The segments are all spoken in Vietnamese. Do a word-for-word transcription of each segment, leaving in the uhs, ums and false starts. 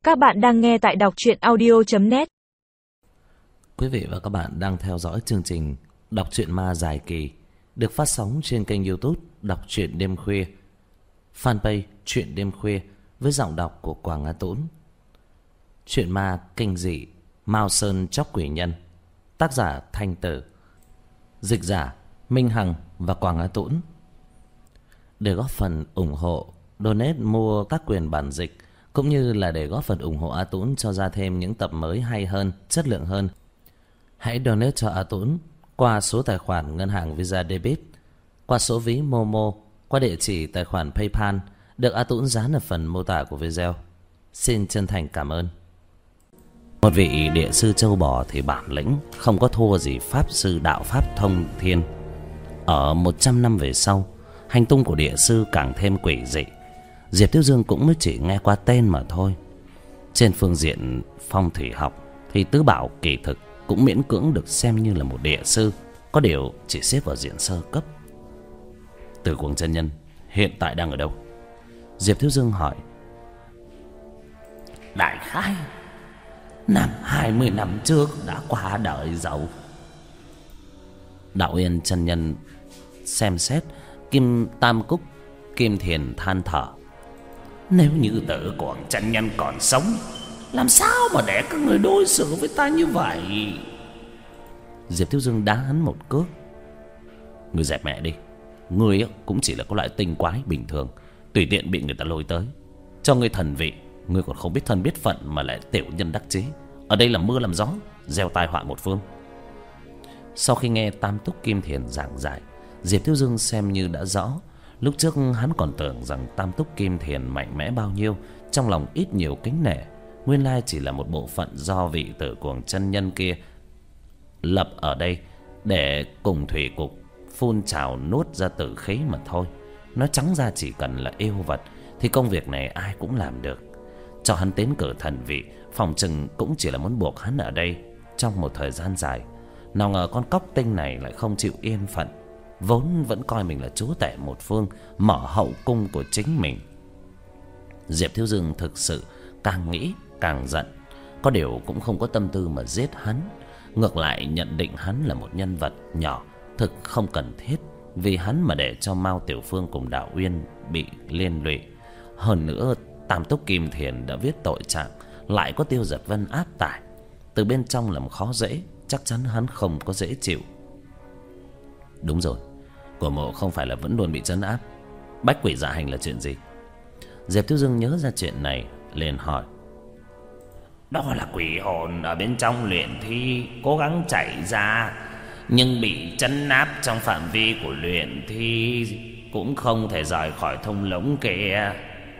Các bạn đang nghe tại đọc truyện audio chấm net. Quý vị và các bạn đang theo dõi chương trình Đọc truyện ma dài kỳ được phát sóng trên kênh YouTube Đọc truyện đêm khuya, fanpage Truyện đêm khuya với giọng đọc của Quảng Á Tũng. Truyện ma kinh dị Mao Sơn Chóc Quỷ Nhân, tác giả Thanh Tử, dịch giả Minh Hằng và Quảng Á Tũng. Để góp phần ủng hộ, donate mua các quyền bản dịch cũng như là để góp phần ủng hộ A Tũng cho ra thêm những tập mới hay hơn, chất lượng hơn, hãy donate cho A Tũng qua số tài khoản ngân hàng Visa Debit, qua số ví Momo, qua địa chỉ tài khoản PayPal được A Tũng dán ở phần mô tả của video. Xin chân thành cảm ơn. Một vị địa sư châu bò thì bản lĩnh không có thua gì pháp sư đạo pháp thông thiên. Ở một trăm năm về sau, hành tung của địa sư càng thêm quỷ dị. Diệp Thiếu Dương cũng mới chỉ nghe qua tên mà thôi. Trên phương diện phong thủy học thì tứ bảo kỳ thực cũng miễn cưỡng được xem như là một địa sư, có điều chỉ xếp vào diện sơ cấp. Từ Cuồng chân nhân hiện tại đang ở đâu? Diệp Thiếu Dương hỏi. Đại khái năm hai mươi năm trước đã qua đời rồi. Đạo Yên chân nhân xem xét Kim Tam Cúc Kim Thiền than thở. Nếu như Tử Cuồng chân nhân còn sống, làm sao mà để các người đối xử với ta như vậy? Diệp Thiếu Dương đá hắn một cước. Người dẹp mẹ đi. Người cũng chỉ là có loại tinh quái bình thường, tùy tiện bị người ta lôi tới. Cho ngươi thần vị, ngươi còn không biết thân biết phận mà lại tiểu nhân đắc chí. Ở đây là mưa làm gió, gieo tai họa một phương. Sau khi nghe Tam Túc Kim Thiền giảng giải, Diệp Thiếu Dương xem như đã rõ. Lúc trước hắn còn tưởng rằng Tam Túc Kim Thiền mạnh mẽ bao nhiêu, trong lòng ít nhiều kính nể, nguyên lai chỉ là một bộ phận do vị Tử Cuồng chân nhân kia lập ở đây để cùng thủy cục phun trào nuốt ra tử khí mà thôi. Nói trắng ra chỉ cần là yêu vật thì công việc này ai cũng làm được. Cho hắn tiến cử thần vị, phòng chừng cũng chỉ là muốn buộc hắn ở đây trong một thời gian dài. Nào ngờ con cóc tinh này lại không chịu yên phận, vốn vẫn coi mình là chúa tể một phương, mở hậu cung của chính mình. Diệp Thiếu Dương thực sự càng nghĩ càng giận, có điều cũng không có tâm tư mà giết hắn. Ngược lại nhận định hắn là một nhân vật nhỏ, thực không cần thiết vì hắn mà để cho Mao Tiểu Phương cùng Đạo Uyên bị liên lụy. Hơn nữa Tam Túc Kim Thiền đã viết tội trạng, lại có Tiêu Giật Vân áp tải, từ bên trong làm khó dễ, chắc chắn hắn không có dễ chịu. Đúng rồi, của mộ không phải là vẫn luôn bị trấn áp. Bách quỷ dạ hành là chuyện gì? Diệp Thiếu Dương nhớ ra chuyện này liền hỏi. Đó là quỷ hồn ở bên trong luyện thi cố gắng chạy ra, nhưng bị trấn áp trong phạm vi của luyện thi, cũng không thể rời khỏi thung lũng kia.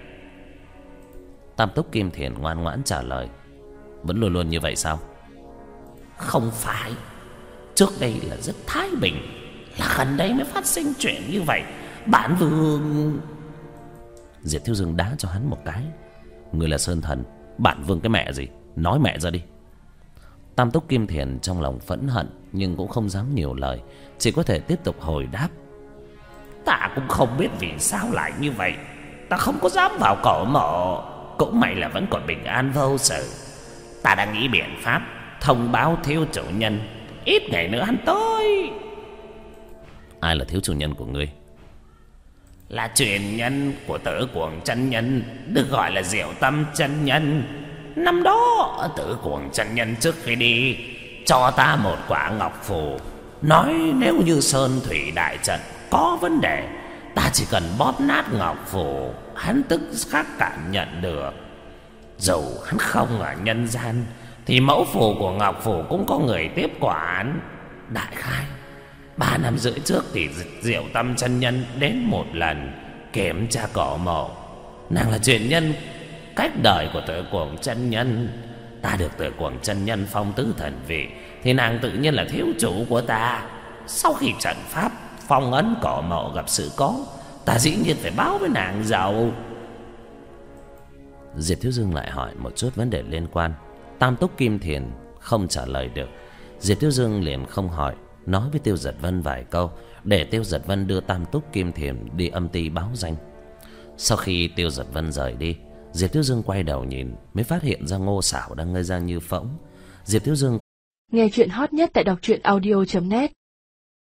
Tam Túc Kim Thiền ngoan ngoãn trả lời. Vẫn luôn luôn như vậy sao? Không phải, trước đây là rất thái bình, là gần đây mới phát sinh chuyện như vậy. Bản vương... Diệp Thiếu Dương đá cho hắn một cái. Người là Sơn Thần, bản vương cái mẹ gì? Nói mẹ ra đi. Tam Túc Kim Thiền trong lòng phẫn hận, nhưng cũng không dám nhiều lời, chỉ có thể tiếp tục hồi đáp. Ta cũng không biết vì sao lại như vậy. Ta không có dám vào cổ mộ, cũng may là vẫn còn bình an vô sự. Ta đang nghĩ biện pháp thông báo thiếu chủ nhân, ít ngày nữa hắn tới. Ai là thiếu chủ nhân của ngươi? Là truyền nhân của Tử Cuồng chân nhân, được gọi là Diệu Tâm chân nhân. Năm đó Tử Cuồng chân nhân trước khi đi cho ta một quả ngọc phù, nói nếu như sơn thủy đại trận có vấn đề, ta chỉ cần bóp nát ngọc phù, hắn tức khắc cảm nhận được. Dù hắn không ở nhân gian thì mẫu phù của ngọc phù cũng có người tiếp quản. Đại khái ba năm rưỡi trước thì Diệu Tâm chân nhân đến một lần kiểm tra cổ mộ. Nàng là truyền nhân cách đời của Tử Cuồng chân nhân. Ta được Tử Cuồng chân nhân phong tứ thần vị thì nàng tự nhiên là thiếu chủ của ta. Sau khi trận pháp phong ấn cổ mộ gặp sự cố, ta dĩ nhiên phải báo với nàng giàu. Diệp Thiếu Dương lại hỏi một chút vấn đề liên quan. Tam Túc Kim Thiền không trả lời được. Diệp Thiếu Dương liền không hỏi, nói với Tiêu Giật Vân vài câu để Tiêu Giật Vân đưa Tam Túc Kim Thiền đi âm ty báo danh. Sau khi Tiêu Giật Vân rời đi, Diệp Thiếu Dương quay đầu nhìn mới phát hiện ra Ngô Sảo đang ngây ra như phỗng. Diệp Thiếu Dương nghe chuyện hot nhất tại đọc truyện audio chấm net.